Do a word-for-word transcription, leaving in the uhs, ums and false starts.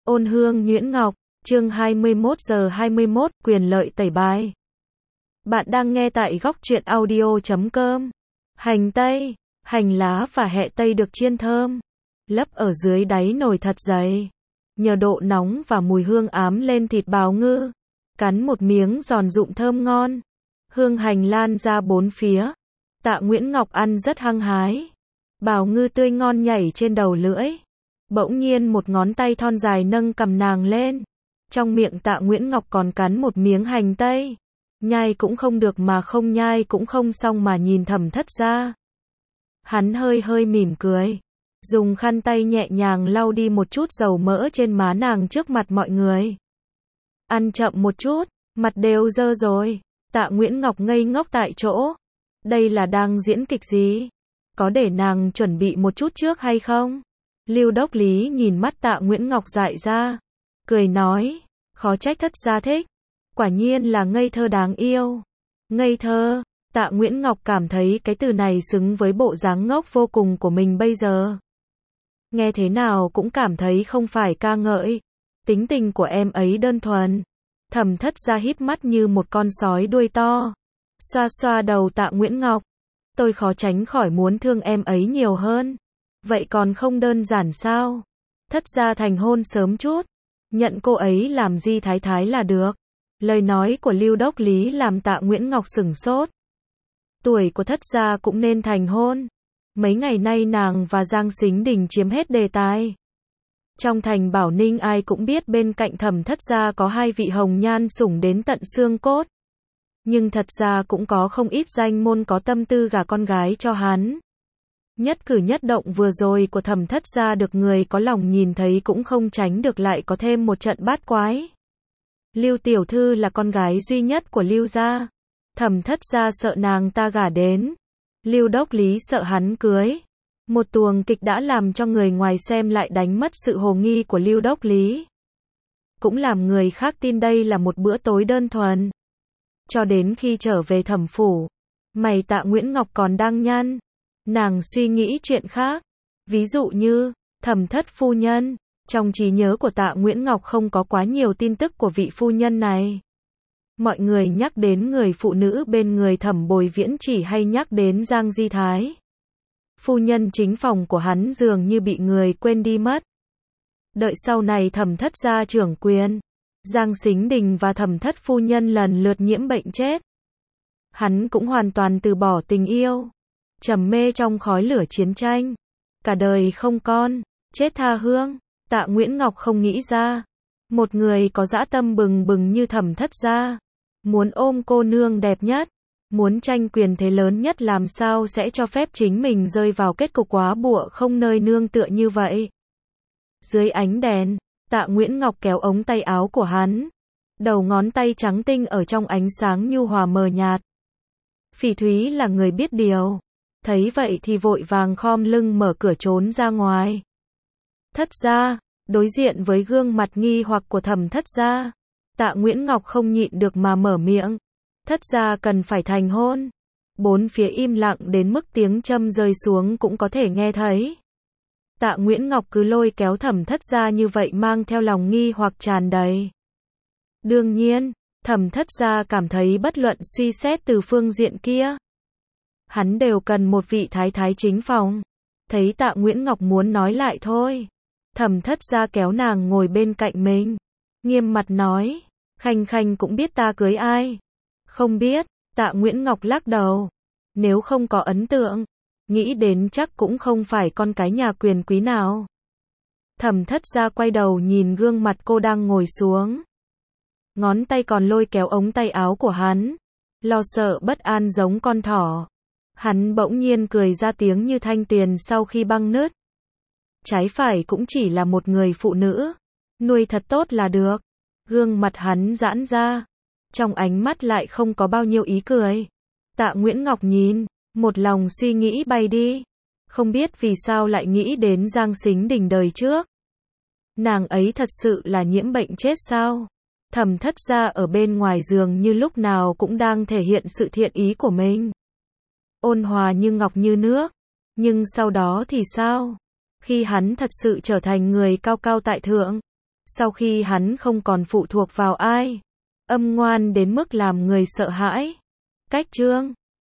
Ôn hương nhuyễn ngọc, chương hai mươi mốt giờ hai mươi mốt, quyền lợi tẩy bài. Bạn đang nghe tại góc truyện audio chấm com. Hành tây, hành lá và hẹ tây được chiên thơm, lấp ở dưới đáy nồi thật dày. Nhờ độ nóng và mùi hương ám lên thịt bào ngư, cắn một miếng giòn rụm thơm ngon. Hương hành lan ra bốn phía. Tạ Nguyễn Ngọc ăn rất hăng hái. Bào ngư tươi ngon nhảy trên đầu lưỡi. Bỗng nhiên một ngón tay thon dài nâng cầm nàng lên. Trong miệng Tạ Nguyễn Ngọc còn cắn một miếng hành tây. Nhai cũng không được mà không nhai cũng không xong mà nhìn Thẩm Thất Gia. Hắn hơi hơi mỉm cười, dùng khăn tay nhẹ nhàng lau đi một chút dầu mỡ trên má nàng trước mặt mọi người. Ăn chậm một chút, mặt đều dơ rồi. Tạ Nguyễn Ngọc ngây ngốc tại chỗ. Đây là đang diễn kịch gì? Có để nàng chuẩn bị một chút trước hay không? Lưu Đốc Lý nhìn mắt Tạ Nguyễn Ngọc dại ra, cười nói, khó trách Thất Gia thích. Quả nhiên là ngây thơ đáng yêu. Ngây thơ, Tạ Nguyễn Ngọc cảm thấy cái từ này xứng với bộ dáng ngốc vô cùng của mình bây giờ. Nghe thế nào cũng cảm thấy không phải ca ngợi. Tính tình của em ấy đơn thuần. Thẩm Thất Gia híp mắt như một con sói đuôi to. Xoa xoa đầu Tạ Nguyễn Ngọc. Tôi khó tránh khỏi muốn thương em ấy nhiều hơn. Vậy còn không đơn giản sao? Thất Gia thành hôn sớm chút, nhận cô ấy làm Di Thái Thái là được. Lời nói của Lưu Đốc Lý làm Tạ Nguyễn Ngọc sửng sốt. Tuổi của Thất Gia cũng nên thành hôn. Mấy ngày nay nàng và Giang Sính Đình chiếm hết đề tài. Trong thành Bảo Ninh ai cũng biết bên cạnh Thẩm Thất Gia có hai vị hồng nhan sủng đến tận xương cốt. Nhưng thật ra cũng có không ít danh môn có tâm tư gả con gái cho hắn. Nhất cử nhất động vừa rồi của Thẩm Thất Gia được người có lòng nhìn thấy cũng không tránh được lại có thêm một trận bát quái. Lưu tiểu thư là con gái duy nhất của Lưu gia. Thẩm Thất Gia sợ nàng ta gả đến. Lưu Đốc Lý sợ hắn cưới. Một tuồng kịch đã làm cho người ngoài xem lại đánh mất sự hồ nghi của Lưu Đốc Lý. Cũng làm người khác tin đây là một bữa tối đơn thuần. Cho đến khi trở về Thẩm phủ, mày Tạ Nguyễn Ngọc còn đang nhăn. Nàng suy nghĩ chuyện khác. Ví dụ như, Thẩm Thất phu nhân. Trong trí nhớ của Tạ Nguyễn Ngọc không có quá nhiều tin tức của vị phu nhân này. Mọi người nhắc đến người phụ nữ bên người Thẩm Bồi Viễn chỉ hay nhắc đến Giang Di Thái. Phu nhân chính phòng của hắn dường như bị người quên đi mất. Đợi sau này Thẩm Thất gia trưởng quyền, Giang Sính Đình và Thẩm Thất phu nhân lần lượt nhiễm bệnh chết. Hắn cũng hoàn toàn từ bỏ tình yêu, trầm mê trong khói lửa chiến tranh. Cả đời không con, chết tha hương. Tạ Nguyễn Ngọc không nghĩ ra, một người có dã tâm bừng bừng như Thẩm Thất gia, muốn ôm cô nương đẹp nhất, muốn tranh quyền thế lớn nhất làm sao sẽ cho phép chính mình rơi vào kết cục quá bụa không nơi nương tựa như vậy. Dưới ánh đèn, Tạ Nguyễn Ngọc kéo ống tay áo của hắn, đầu ngón tay trắng tinh ở trong ánh sáng nhu hòa mờ nhạt. Phỉ Thúy là người biết điều, thấy vậy thì vội vàng khom lưng mở cửa trốn ra ngoài. Thất gia, đối diện với gương mặt nghi hoặc của Thẩm Thất gia, Tạ Nguyễn Ngọc không nhịn được mà mở miệng. Thất gia cần phải thành hôn. Bốn phía im lặng đến mức tiếng châm rơi xuống cũng có thể nghe thấy. Tạ Nguyễn Ngọc cứ lôi kéo Thẩm Thất gia như vậy mang theo lòng nghi hoặc tràn đầy. Đương nhiên, Thẩm Thất gia cảm thấy bất luận suy xét từ phương diện kia, hắn đều cần một vị thái thái chính phòng. Thấy Tạ Nguyễn Ngọc muốn nói lại thôi, Thẩm Thất gia kéo nàng ngồi bên cạnh mình, nghiêm mặt nói, Khanh Khanh cũng biết ta cưới ai. Không biết. Tạ Nguyễn Ngọc lắc đầu. Nếu không có ấn tượng, nghĩ đến chắc cũng không phải con cái nhà quyền quý nào. Thẩm Thất gia quay đầu nhìn gương mặt cô đang ngồi xuống, ngón tay còn lôi kéo ống tay áo của hắn, lo sợ bất an giống con thỏ. Hắn bỗng nhiên cười ra tiếng như thanh tuyền sau khi băng nứt. Trái phải cũng chỉ là một người phụ nữ, nuôi thật tốt là được. Gương mặt hắn giãn ra, trong ánh mắt lại không có bao nhiêu ý cười. Tạ Nguyễn Ngọc nhìn, một lòng suy nghĩ bay đi. Không biết vì sao lại nghĩ đến Giang Sính Đình đời trước. Nàng ấy thật sự là nhiễm bệnh chết sao? Thẩm Thất gia ở bên ngoài giường như lúc nào cũng đang thể hiện sự thiện ý của mình. Ôn hòa như ngọc như nước. Nhưng sau đó thì sao? Khi hắn thật sự trở thành người cao cao tại thượng, Sau khi hắn không còn phụ thuộc vào ai, âm ngoan đến mức làm người sợ hãi. Cách chương